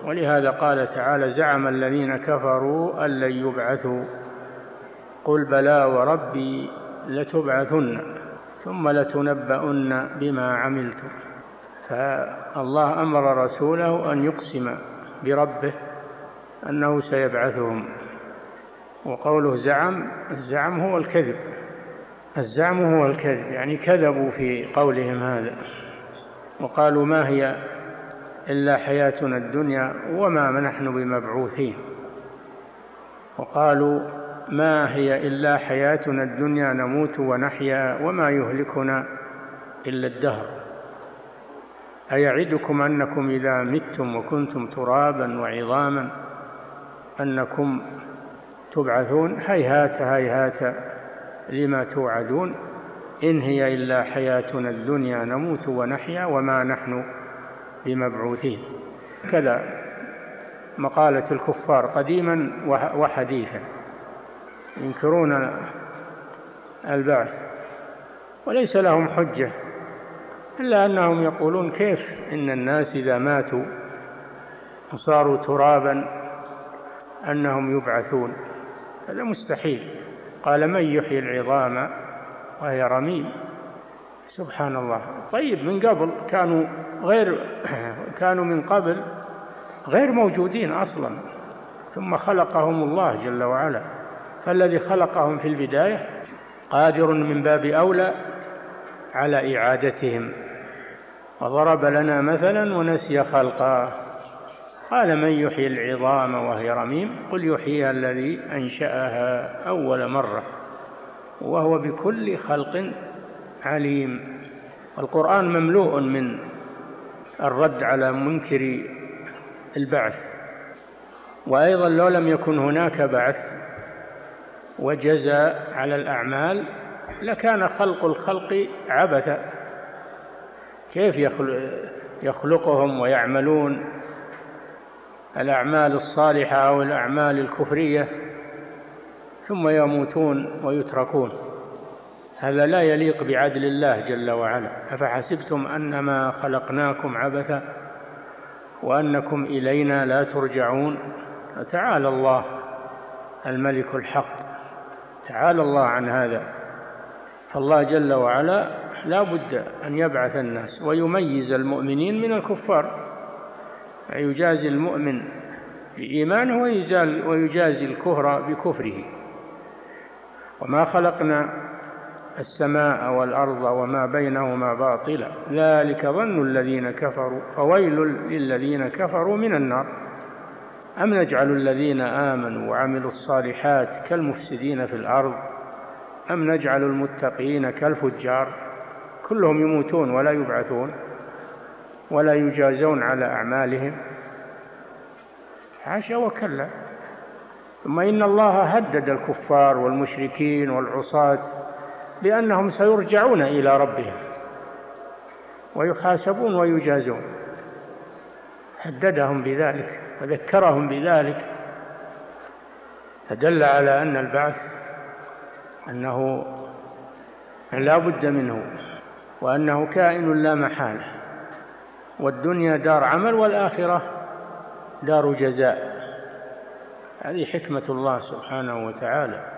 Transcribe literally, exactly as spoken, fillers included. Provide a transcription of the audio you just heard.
ولهذا قال تعالى: زعم الذين كفروا أن لن يبعثوا قل بلى وربي لتبعثن ثم لتنبؤن بما عملتم. فالله أمر رسوله أن يقسم بربه أنه سيبعثهم. وقوله زعم، الزعم هو الكذب، الزعم هو الكذب، يعني كذبوا في قولهم هذا، وقالوا ما هي إلا حياتنا الدنيا وما نحن بمبعوثين. وقالوا ما هي إلا حياتنا الدنيا نموت ونحيا وما يهلكنا إلا الدهر أيعدكم أنكم إذا متم وكنتم ترابا وعظاما أنكم تبعثون هيهات هيهات لما توعدون إن هي إلا حياتنا الدنيا نموت ونحيا وما نحن بمبعوثين. كذا مقالة الكفار قديما وحديثا، ينكرون البعث وليس لهم حجة إلا أنهم يقولون كيف إن الناس إذا ماتوا وصاروا ترابا أنهم يبعثون، هذا مستحيل. قال من يحيي العظام وهي رميم. سبحان الله. طيب من قبل كانوا غير كانوا من قبل غير موجودين أصلا، ثم خلقهم الله جل وعلا، فالذي خلقهم في البداية قادر من باب أولى على إعادتهم. وضرب لنا مثلا ونسي خلقه قال من يحيي العظام وهي رميم قل يحييها الذي أنشأها أول مرة وهو بكل خلق عليم. القرآن مملوء من الرد على منكر البعث. وأيضا لو لم يكن هناك بعث وجزاء على الأعمال لكان خلق الخلق عبثا. كيف يخلقهم ويعملون الأعمال الصالحة أو الأعمال الكفرية ثم يموتون ويتركون؟ هذا لا يليق بعدل الله جل وعلا. أفحسبتم أنما خلقناكم عبثا وأنكم إلينا لا ترجعون. تعالى الله الملك الحق، تعالى الله عن هذا. فالله جل وعلا لا بد أن يبعث الناس ويميز المؤمنين من الكفار، يجازي المؤمن بإيمانه ويجازي الكفر بكفره. وما خلقنا السماء والأرض وما بينهما باطلا ذلك ظن الذين كفروا فويل للذين كفروا من النار. أم نجعل الذين آمنوا وعملوا الصالحات كالمفسدين في الأرض أم نجعل المتقين كالفجار؟ كلهم يموتون ولا يبعثون ولا يجازون على أعمالهم. حاشا وكلا. ثم إن الله هدد الكفار والمشركين والعصاة بأنهم سيرجعون إلى ربهم ويحاسبون ويجازون، هددهم بذلك وذكرهم بذلك، فدل على أن البعث أنه لا بد منه وأنه كائن لا محالة، والدنيا دار عمل والآخرة دار جزاء. هذه حكمة الله سبحانه وتعالى.